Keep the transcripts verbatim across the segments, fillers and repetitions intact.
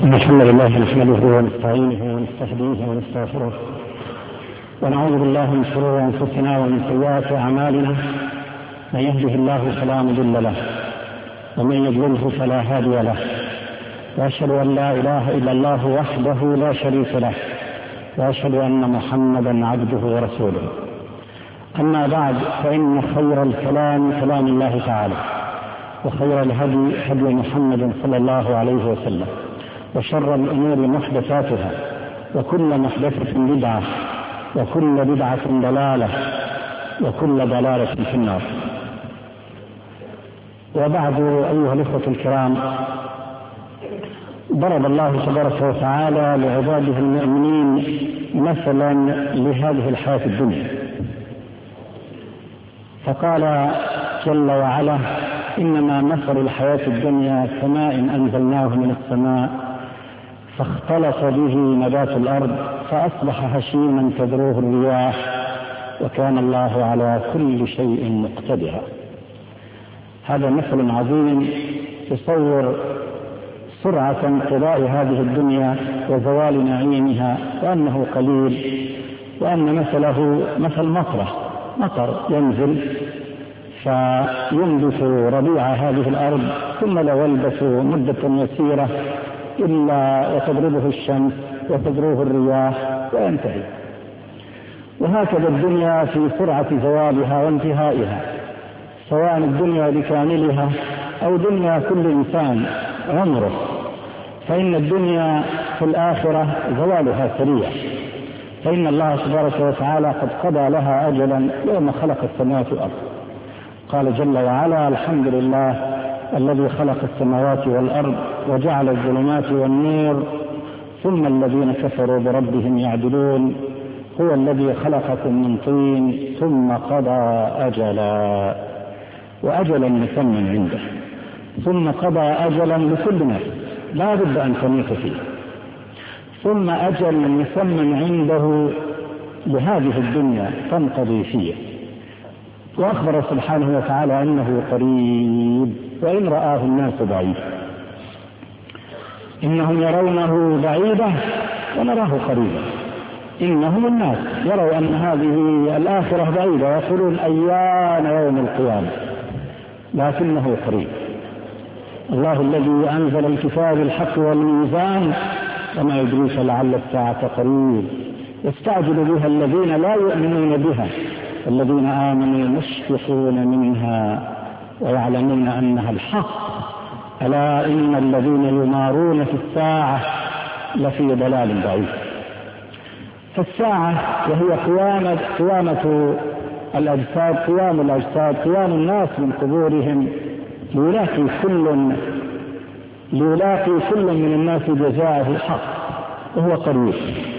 الحمد لله نحمده ونستعينه ونستهديه ونستغفره ونعوذ بالله من شرور أنفسنا ومن سيئات أعمالنا. من يهده الله فلا مضل له ومن يضلله فلا هادي له، وأشهد أن لا إله إلا الله وحده لا شريك له، وأشهد أن محمدا عبده ورسوله. أما بعد، فإن خير الكلام كلام الله تعالى، وخير الهدي هدي محمد صلى الله عليه وسلم، وشر الأمور محدثاتها، وكل محدثة بدعة، وكل بدعة ضلالة، وكل ضلالة في النار. وبعد، أيها الإخوة الكرام، ضرب الله تبارك وتعالى لعباده المؤمنين مثلا لهذه الحياة الدنيا، فقال جل وعلا: إنما مثل الحياة الدنيا كماء أنزلناه من السماء فاختلط به نبات الأرض فأصبح هشيما تذروه الرياح وكان الله على كل شيء مقتدرا. هذا مثل عظيم يصور سرعة انقضاء هذه الدنيا وزوال نعيمها، وأنه قليل، وأن مثله مثل مطره مطر ينزل فينبت ربيع هذه الأرض، ثم لا يلبث مدة يسيرة إلا وتضربه الشمس وتذروه الرياح وينتهي. وهكذا الدنيا في سرعة زوالها وانتهائها، سواء الدنيا بكاملها أو دنيا كل إنسان عمره، فإن الدنيا في الآخرة زوالها سريع، فإن الله تبارك وتعالى قد قضى لها أجلا يوم خلق السماوات والأرض. قال جل وعلا: الحمد لله الذي خلق السماوات والأرض وجعل الظلمات والنور ثم الذين كفروا بربهم يعدلون هو الذي خلقكم من طين ثم قضى أجلا، وأجلا مسمى عنده، ثم قضى أجلا لكل نفس لا بد أن تموت فيه، ثم أجل مسمى عنده لهذه الدنيا تنقضي فيه. وأخبر سبحانه وتعالى أنه قريب وإن رآه الناس بعيدا، إنهم يرونه بعيدا ونراه قريبا. إنهم الناس يروا أن هذه الآخرة بعيدة ويقولون أيان يوم القيامة، لكنه قريب. الله الذي أنزل الكتاب الحق والميزان وما يدريك لعل الساعة قريب يستعجل بها الذين لا يؤمنون بها الذين آمنوا مشفقون منها ويعلمون أنها الحق ألا إن الذين يمارون في الساعة لفي ضلال بعيد. فالساعة وهي قيامة, قيامة الأجساد، قيام الأجساد، قيام الناس من قبورهم ليلاقي كل ليلاقي كل من الناس جزاءه الحق، وهو قريب،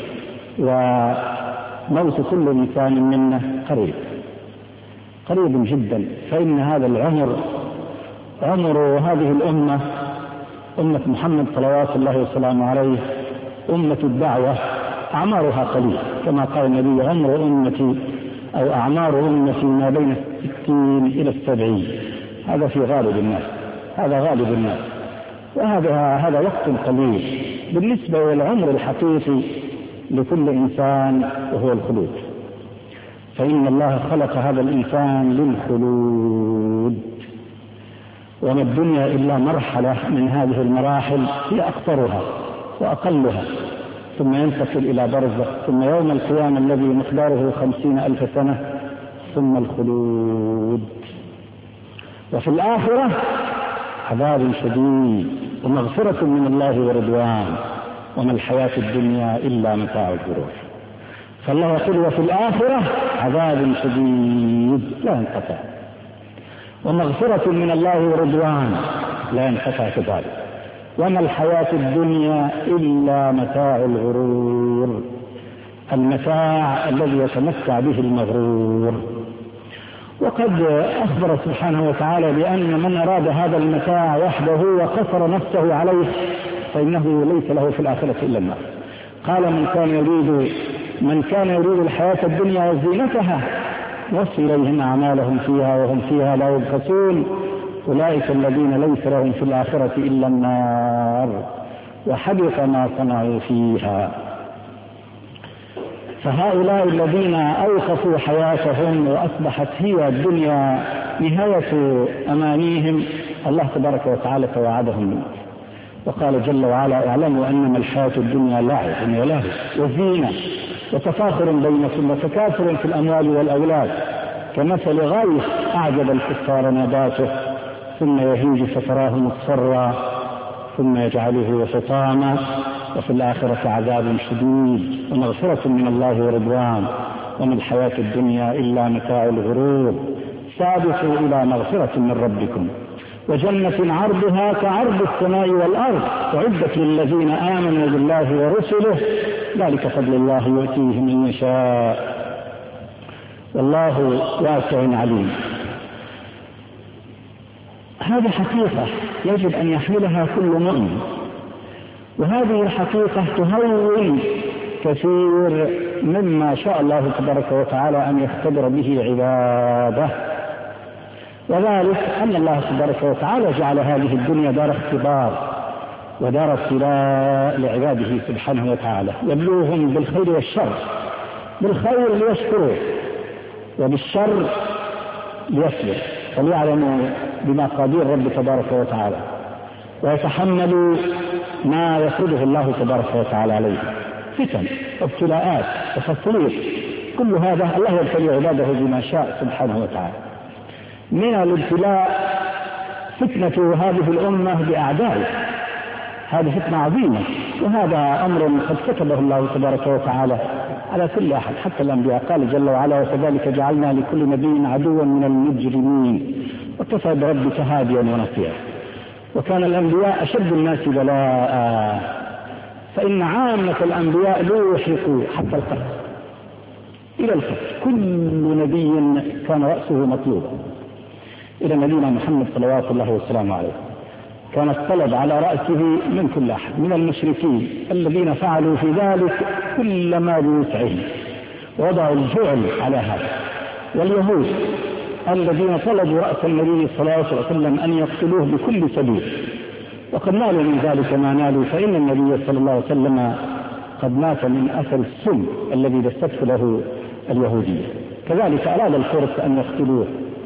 وموت كل إنسان منا قريب قريب جدا. فإن هذا العمر عمر هذه الأمة، أمة محمد صلوات الله وسلامه عليه، أمة الدعوة، أعمارها قليل، كما قال النبي: عمر أمتي أو أعمار أمتي ما بين الستين إلى السبعين. هذا في غالب الناس، هذا غالب الناس، وهذا هذا وقت قليل بالنسبة للعمر الحقيقي لكل إنسان، وهو الخلود. فإن الله خلق هذا الإنسان للخلود، وما الدنيا إلا مرحلة من هذه المراحل، هي أقصرها وأقلها، ثم ينتقل إلى برزخ، ثم يوم القيامة الذي مقداره خمسين ألف سنة، ثم الخلود. وفي الآخرة عذاب شديد ومغفرة من الله ورضوان، وما الحياة الدنيا إلا متاع الغرور. فالله يقول: وفي الآخرة عذاب شديد لا ينقطع، ومغفرة من الله ورضوان لا ينقطع كذلك، وما الحياة الدنيا إلا متاع الغرور، المتاع الذي يتمتع به المغرور. وقد أخبر سبحانه وتعالى بأن من أراد هذا المتاع وحده وقصر نفسه عليه فإنه ليس له في الآخرة إلا النار. قال: من كان يريد من كان يريد الحياة الدنيا وزينتها نوفي إليهم أعمالهم فيها وهم فيها لا يبخسون أولئك الذين ليس لهم في الآخرة إلا النار وحبط ما صنعوا فيها. فهؤلاء الذين أوقفوا حياتهم وأصبحت هي الدنيا نهاية أمانيهم، الله تبارك وتعالى توعدهم منه وقال جل وعلا: اعلموا أنما الحياة الدنيا لعب ولهو وزينة وتفاخر بينكم وتكاثر في الأموال والأولاد كمثل غيث أعجب الكفار نباته ثم يهيج فتراه مصفرا ثم يجعله حطاما وفي الآخرة عذاب شديد ومغفرة من الله ورضوان وما الحياة الدنيا إلا متاع الغرور. سابقوا إلى مغفرة من ربكم وجنة عرضها كعرض السماء والأرض أعدت للذين آمنوا بالله ورسله ذلك فضل الله يؤتيه من يشاء والله واسع عليم. هذه حقيقة يجب أن يحملها كل مؤمن، وهذه الحقيقة تهون كثير مما شاء الله تبارك وتعالى أن يختبر به عباده، وذلك أن الله تبارك وتعالى جعل هذه الدنيا دار اختبار ودار ابتلاء لعباده سبحانه وتعالى، يبلوهم بالخير والشر، بالخير ليشكروا وبالشر ليصبر فليعلموا بمقادير رب تبارك وتعالى ويتحملوا ما يفرضه الله تبارك وتعالى عليه، فتن وابتلاءات وتسليط، كل هذا الله يبتلي عباده بما شاء سبحانه وتعالى. من الابتلاء فتنة هذه الأمة بأعدائه، هذه فتنة عظيمة، وهذا أمر قد كتبه الله تبارك وتعالى على كل أحد حتى الأنبياء. قال جل وعلا: وكذلك جعلنا لكل نبي عدوا من المجرمين وكفى بربك هاديا ونصيرا. وكان الأنبياء أشد الناس بلاء، فإن عامة الأنبياء لوحقوا حتى القتل إلى القتل، كل نبي كان رأسه مطلوبا. إلى نبينا محمد صلوات الله وسلامه عليه كان الطلب على رأسه من كل أحد، من المشركين الذين فعلوا في ذلك كل ما بوسعهم وضعوا الجعل على هذا، واليهود الذين طلبوا رأس النبي صلى الله عليه وسلم أن يقتلوه بكل سبيل، وقد نالوا من ذلك ما نالوا، فإن النبي صلى الله عليه وسلم قد مات من أثر السم الذي دسته له اليهودية. كذلك أراد الفرس أن يقتلوه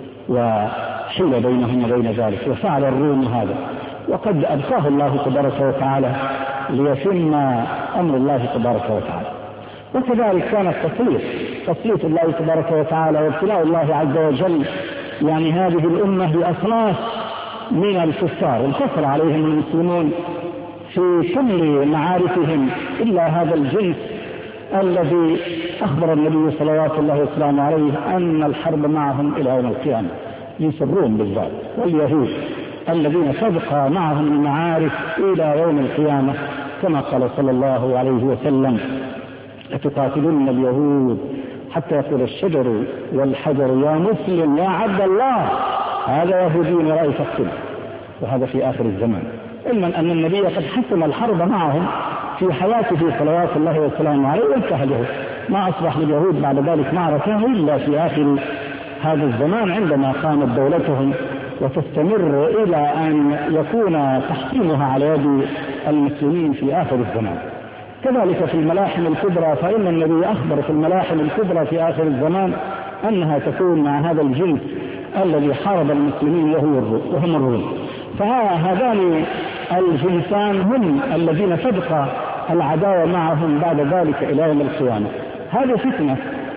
وحيل بينهم وبين ذلك، وفعل الروم هذا، وقد أبقاه الله تبارك وتعالى ليتم أمر الله تبارك وتعالى. وكذلك كان التسليط تسليط الله تبارك وتعالى وابتلاء الله عز وجل يعني هذه الأمة بأصناف من الكفار انتصر عليهم المسلمون في كل معاركهم إلا هذا الجنس الذي أخبر النبي صلوات الله وسلامه عليه أن الحرب معهم إلى يوم القيامة، جنس الروم بالذات واليهود الذين تبقى معهم المعارك إلى يوم القيامة، كما قال صلى الله عليه وسلم: أتقاتلون اليهود حتى يقول الشجر والحجر يا مسلم يا عبد الله هذا يهودي رأي فاقتله. وهذا في آخر الزمان، علما أن النبي قد حسم الحرب معهم في حياته صلوات الله وسلامه عليه وانتهى، ما أصبح لليهود بعد ذلك معركة إلا في آخر هذا الزمان عندما قامت دولتهم وتستمر إلى أن يكون تحكيمها على يد المسلمين في آخر الزمان. كذلك في الملاحم الكبرى، فإن النبي أخبر في الملاحم الكبرى في آخر الزمان أنها تكون مع هذا الجنس الذي حارب المسلمين وهم الروم. فهذان الجنسان هم الذين تبقى العداوة معهم بعد ذلك إلى يوم القيامة. هذه فتنة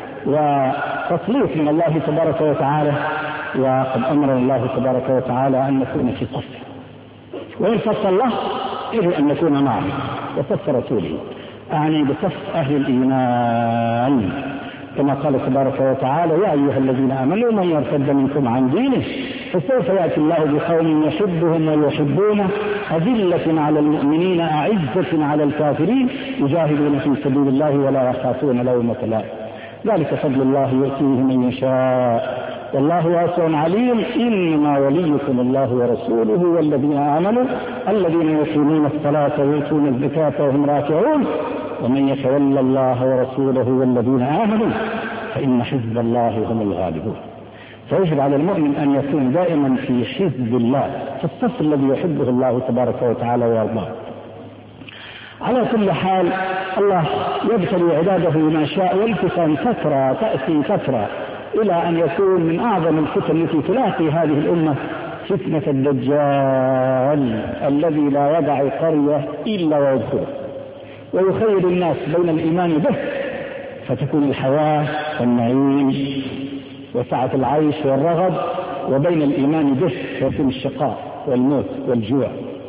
وتسليط من الله تبارك وتعالى، وقد أمر الله تبارك وتعالى أن نكون في صف، وإن صف الله يجب أن نكون معه وصف رسوله، أعني بصف أهل الإيمان، كما قال تبارك وتعالى: يا أيها الذين آمنوا من يرتد منكم عن دينه فسوف يأتي الله بقوم يحبهم ويحبونه أذلة على المؤمنين أعزة على الكافرين يجاهدون في سبيل الله ولا يخافون لومة لائم ذلك فضل الله يؤتيه من يشاء والله واسع عليم. إنما وليكم الله ورسوله والذين آمنوا الذين يقيمون الصلاة ويؤتون الزكاة وهم راكعون ومن يتولى الله ورسوله والذين آمنوا فإن حزب الله هم الغالبون. فيجب على المؤمن أن يكون دائما في حزب الله، في الصف الذي يحبه الله تبارك وتعالى ويرضاه. على كل حال الله يبتلي عباده بما شاء، والفتن كثرة تأتي كثرة إلى أن يكون من أعظم الفتن التي تلاقي هذه الأمة فتنة الدجال الذي لا يدع قرية إلا ويدخله ويخيل الناس بين الإيمان به، فتكون الحياة والنعيم وسعة العيش والرغد، وبين الإيمان به فيكون الشقاء والموت والجوع.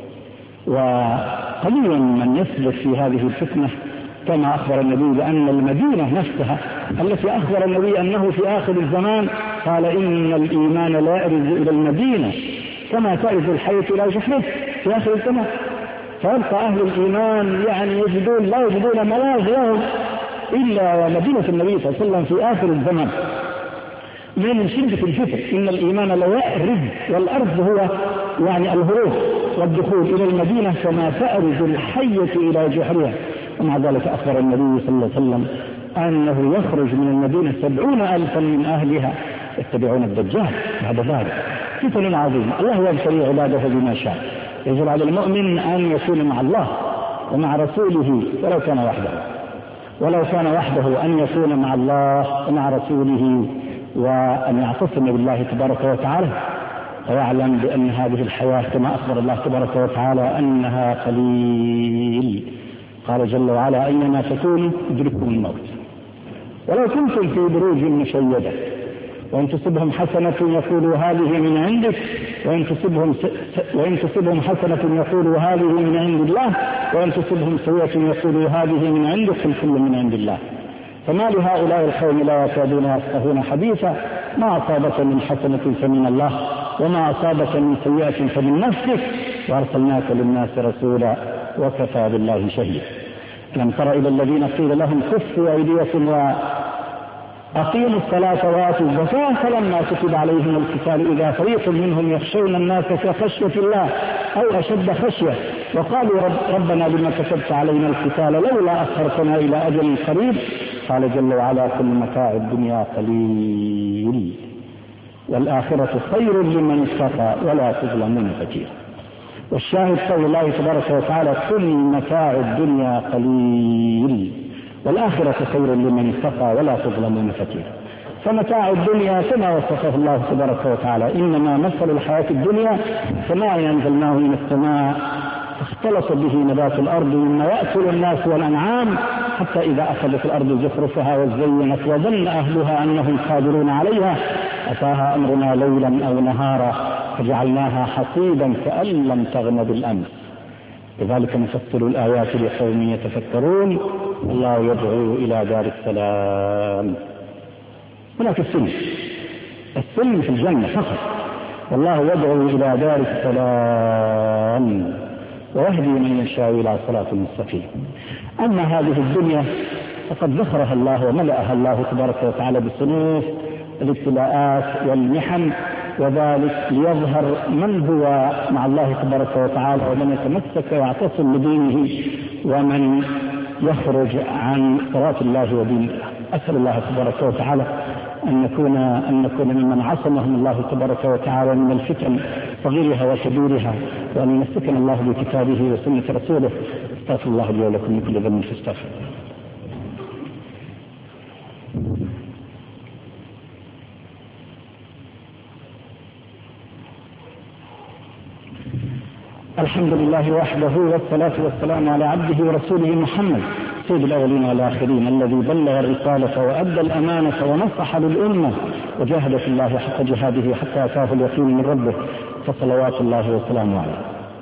وقليلا من يثبت في هذه الفتنة، كما أخبر النبي بأن المدينة نفسها التي أخبر النبي أنه في آخر الزمان قال إن الإيمان لا يرد إلى المدينة كما ترد الحية إلى جحره في آخر الزمان، فيبقى أهل الإيمان يعني يجدون لا يجدون ملاذ لهم إلا مدينة النبي صلى الله عليه وسلم في آخر الزمان من شدة الفتن. إن الإيمان لا يرد، والأرض هو يعني الهروب والدخول إلى المدينة كما تأرز الحية إلى جحرها. ومع ذلك أخبر النبي صلى الله عليه وسلم أنه يخرج من المدينة سبعون ألفا من أهلها يتبعون الدجال بعد ذلك. فتن عظيمة. الله يبتلي عباده بما شاء. يجب على المؤمن أن يكون مع الله ومع رسوله ولو كان وحده، ولو كان وحده أن يكون مع الله ومع رسوله، وأن يعتصم بالله تبارك وتعالى، ويعلم بأن هذه الحياة كما أخبر الله تبارك وتعالى أنها قليل. قال جل وعلا أينما تكونوا يدرككم الموت ولو كنتم في بروج مشيدة وإن تصبهم حسنة يقولوا هذه من عندك وإن تصبهم, س... وإن تصبهم حسنة يقولوا هذه من عند الله وإن تصبهم سيئة يقولوا هذه من عندك كل من عند الله. فما لهؤلاء القوم لا يكادون يفقهون حديثا ما أصابك من حسنة فمن الله وما أصابك من سيئة فمن نفسك وأرسلناك للناس رسولا وكفى بالله شهيدا. لم تر إلى الذين قيل لهم كفوا أيديكم وأقيموا الصلاة وآتوا الزكاة فلما كتب عليهم القتال إذا فريق منهم يخشون الناس كخشية الله أو أشد خشية وقالوا رب ربنا لما كتبت علينا القتال لولا أخرتنا إلى أجل قريب. قال جل وعلا كل متاع الدنيا قليل والآخرة خير لمن اتقى ولا تظلمون فتيلا. والشاهد قول الله تبارك وتعالى كل متاع الدنيا قليل والآخرة خير لمن اتقى ولا تظلمون فتيلا. فمتاع الدنيا كما وصفه الله تبارك وتعالى إنما مثل الحياة الدنيا كماء أنزلناه من السماء اختلط به نبات الأرض مما يأكل الناس والأنعام حتى إذا أخذت الأرض زخرفها وزينت وظن أهلها أنهم قادرون عليها أتاها أمرنا ليلا أو نهارا فجعلناها حصيدا كأن لم تغن بالأمس. لذلك نفصل الآيات لقوم يتفكرون. الله يدعو إلى دار السلام. هناك السلم السلم في الجنة فقط، والله يدعو إلى دار السلام ويهدي من يشاء إلى صراط مستقيم. أما هذه الدنيا فقد ذكرها الله وملأها الله تبارك وتعالى بصنوف الابتلاءات والمحن، وذلك ليظهر من هو مع الله تبارك وتعالى ومن يتمسك ويعتصم بدينه ومن يخرج عن صراط الله ودين الله. أسأل الله تبارك وتعالى أن نكون أن نكون ممن عصمهم الله تبارك وتعالى من الفتن صغيرها وكبيرها، وأن يمسكنا الله بكتابه وسنة رسوله. استغفر الله لي ولكم من كل ذنب فاستغفروه. الحمد لله وحده والصلاة والسلام على عبده ورسوله محمد سيد الأولين والآخرين الذي بلغ الرسالة وأدى الأمانة ونصح للأمة وجاهد في الله حق جهاده حتى أتاه اليقين من ربه فصلوات الله وسلامه عليه.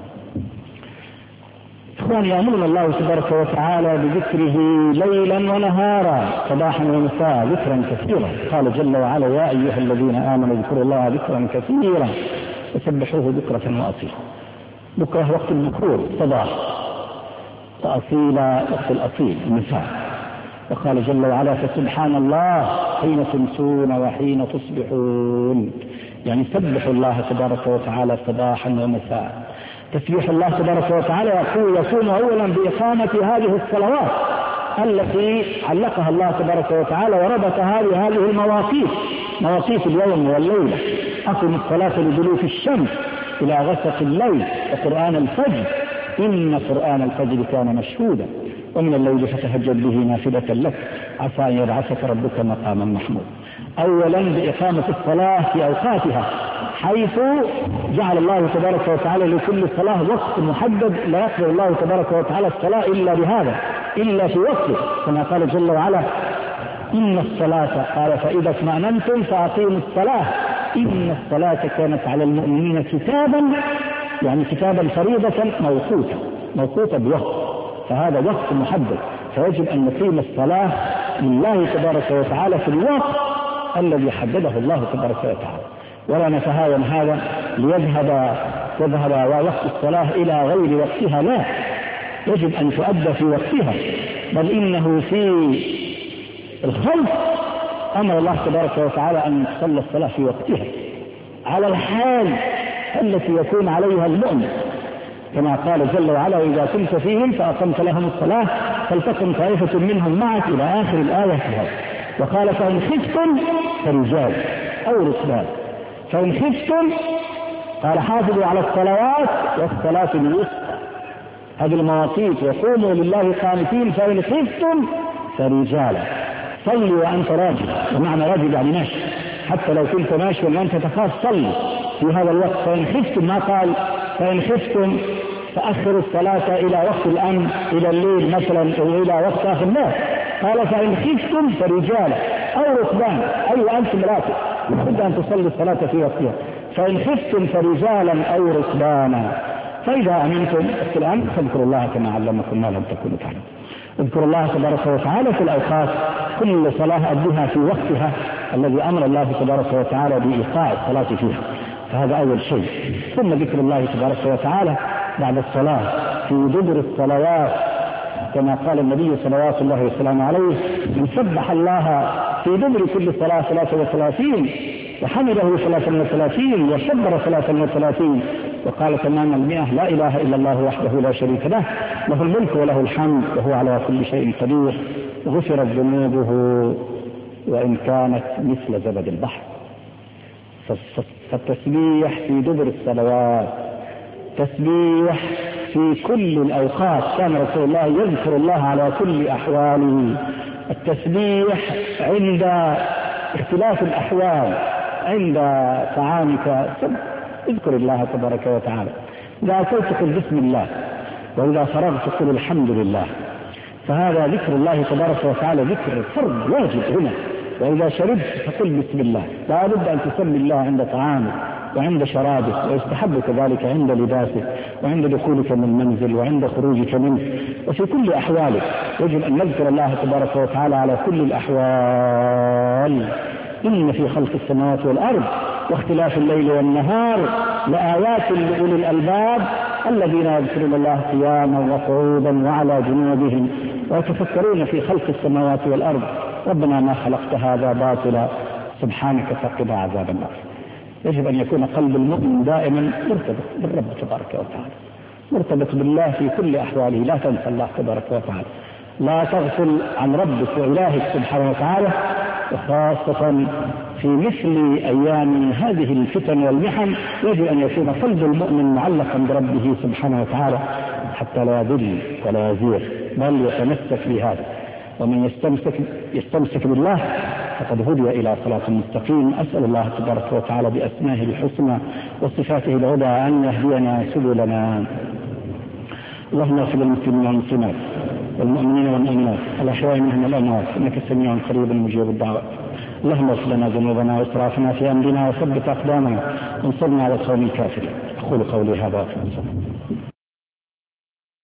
إخواني يأمرنا الله تبارك وتعالى بذكره ليلا ونهارا صباحا ومساء ذكرا كثيرا. قال جل وعلا يا أيها الذين آمنوا اذكروا الله ذكرا كثيرا وسبحوه بكرة وأصيلا. بكرة وقت البكور صباح، وأصيل وقت الأصيل المساء. وقال جل وعلا فسبحان الله حين تمسون وحين تصبحون، يعني سبحوا الله تبارك وتعالى صباحا ومساء. تسبيح الله تبارك وتعالى يقول يكون أولا بإقامة هذه الصلوات التي علقها الله تبارك وتعالى وربط هذه هذه المواقيت، مواقيت اليوم والليلة. أقم الصلاة لدلوك الشمس إلى غسق الليل وقرآن الفجر إن قرآن الفجر كان مشهودا ومن الليل فتهجد به نافلة لك عسى أن يبعثك ربك مقاما محمود. أولا بإقامة الصلاة في أوقاتها، حيث جعل الله تبارك وتعالى لكل صلاة وقت محدد، لا يقبل الله تبارك وتعالى الصلاة إلا بهذا، إلا في وقته، كما قال جل وعلا إن الصلاة، قال فإذا اطمأننتم فأقيموا الصلاة إن الصلاة كانت على المؤمنين كتابا، يعني كتابا فريضة موقوتا موقوتا بوقت، فهذا وقت محدد، فيجب أن نقيم الصلاة لله تبارك وتعالى في الوقت الذي حدده الله تبارك وتعالى، ولا نتهاون هذا ليذهب تذهب وقت الصلاة إلى غير وقتها، لا، يجب أن تؤدى في وقتها، بل إنه في الخلق أمر الله تبارك وتعالى أن تصلى الصلاة في وقتها على الحال التي يكون عليها المؤمن، كما قال جل وعلا إذا كنت فيهم فأقمت لهم الصلاة فلتقم طائفة منهم معك إلى آخر الآية فيها. وقال فإن خفتم فرجال أو ركبان، فإن خفتم قال حافظوا على الصلوات والصلاة الوسطى، هذه المواقيت، وقوموا لله قانتين، فإن خفتم فرجالا، صلي وأنت راجل، ومعنى راجل يعني ماشي، حتى لو كنت ماشي وأنت تخاف صلي في هذا الوقت. فإن خفتم، ما قال فإن خفتم فأخروا الصلاة إلى وقت الأمن إلى الليل مثلا أو إلى وقت آخر، لا، قال فإن خفتم فرجالا أو ركبان، أي أنتم راكب لابد أن تصلي الصلاة في وقتها، فإن خفتم فرجالا أو ركبانا، فإذا أمنتم الآن فاذكروا الله كما علمكم ما لم تكونوا تعلمون. اذكروا الله تبارك وتعالى في الأوقات، كل صلاة أدها في وقتها الذي أمر الله تبارك وتعالى بإيقاع الصلاة فيها، فهذا أول شيء. ثم ذكر الله تبارك وتعالى بعد الصلاة في دبر الصلوات، كما قال النبي صلوات الله وسلامه عليه من سبح الله في دبر كل صلاة ثلاثة وثلاثين وحمده ثلاثة وثلاثين وشبر ثلاثة وثلاثين وقال تمام المئة لا إله إلا الله وحده لا شريك له له الملك وله الحمد وهو على كل شيء قدير غفرت ذنوبه وإن كانت مثل زبد البحر. فالتسبيح في دبر الصلوات، تسبيح في كل الأوقات، كان رسول الله يذكر الله على كل أحواله. التسبيح عند اختلاف الأحوال، عند طعامك اذكر الله تبارك وتعالى، إذا أكلت قل بسم الله، وإذا فرغت قل الحمد لله، فهذا ذكر الله تبارك وتعالى ذكر فرض واجب هنا. وإذا شربت فقل بسم الله، لا بد أن تسمي الله عند طعامك وعند شرابك، ويستحب كذلك عند لباسك وعند دخولك من المنزل وعند خروجك منه، وفي كل أحوالك يجب أن نذكر الله تبارك وتعالى على كل الأحوال. إن في خلق السماوات والأرض واختلاف الليل والنهار لآيات لأولي الألباب الذين يذكرون الله قياما وقعودا وعلى جنوبهم ويتفكرون في خلق السماوات والأرض ربنا ما خلقت هذا باطلا سبحانك فقنا عذاب النار. يجب أن يكون قلب المؤمن دائما مرتبط بالرب تبارك وتعالى، مرتبط بالله في كل أحواله، لا تنسى الله تبارك وتعالى، لا تغفل عن ربك وإلهك سبحانه وتعالى، وخاصة في مثل أيام هذه الفتن والمحن يجب أن يكون قلب المؤمن معلقا بربه سبحانه وتعالى حتى لا يضل ولا يزيغ، بل يتمسك بهذا. ومن يستمسك, يستمسك بالله فقد هدي إلى صراط مستقيم. أسأل الله تبارك وتعالى بأسمائه الحسنى وصفاته العلى أن يهدينا سبلنا. اللهم اغفر للمسلمين والمسلمات والمؤمنين والمؤمنات الأحياء منهم والأموات إنك سميع قريب مجيب الدعوات. اللهم اغفر لنا ذنوبنا وإسرافنا في أمرنا وثبت أقدامنا وانصرنا على القوم الكافرين. أقول قولي هذا.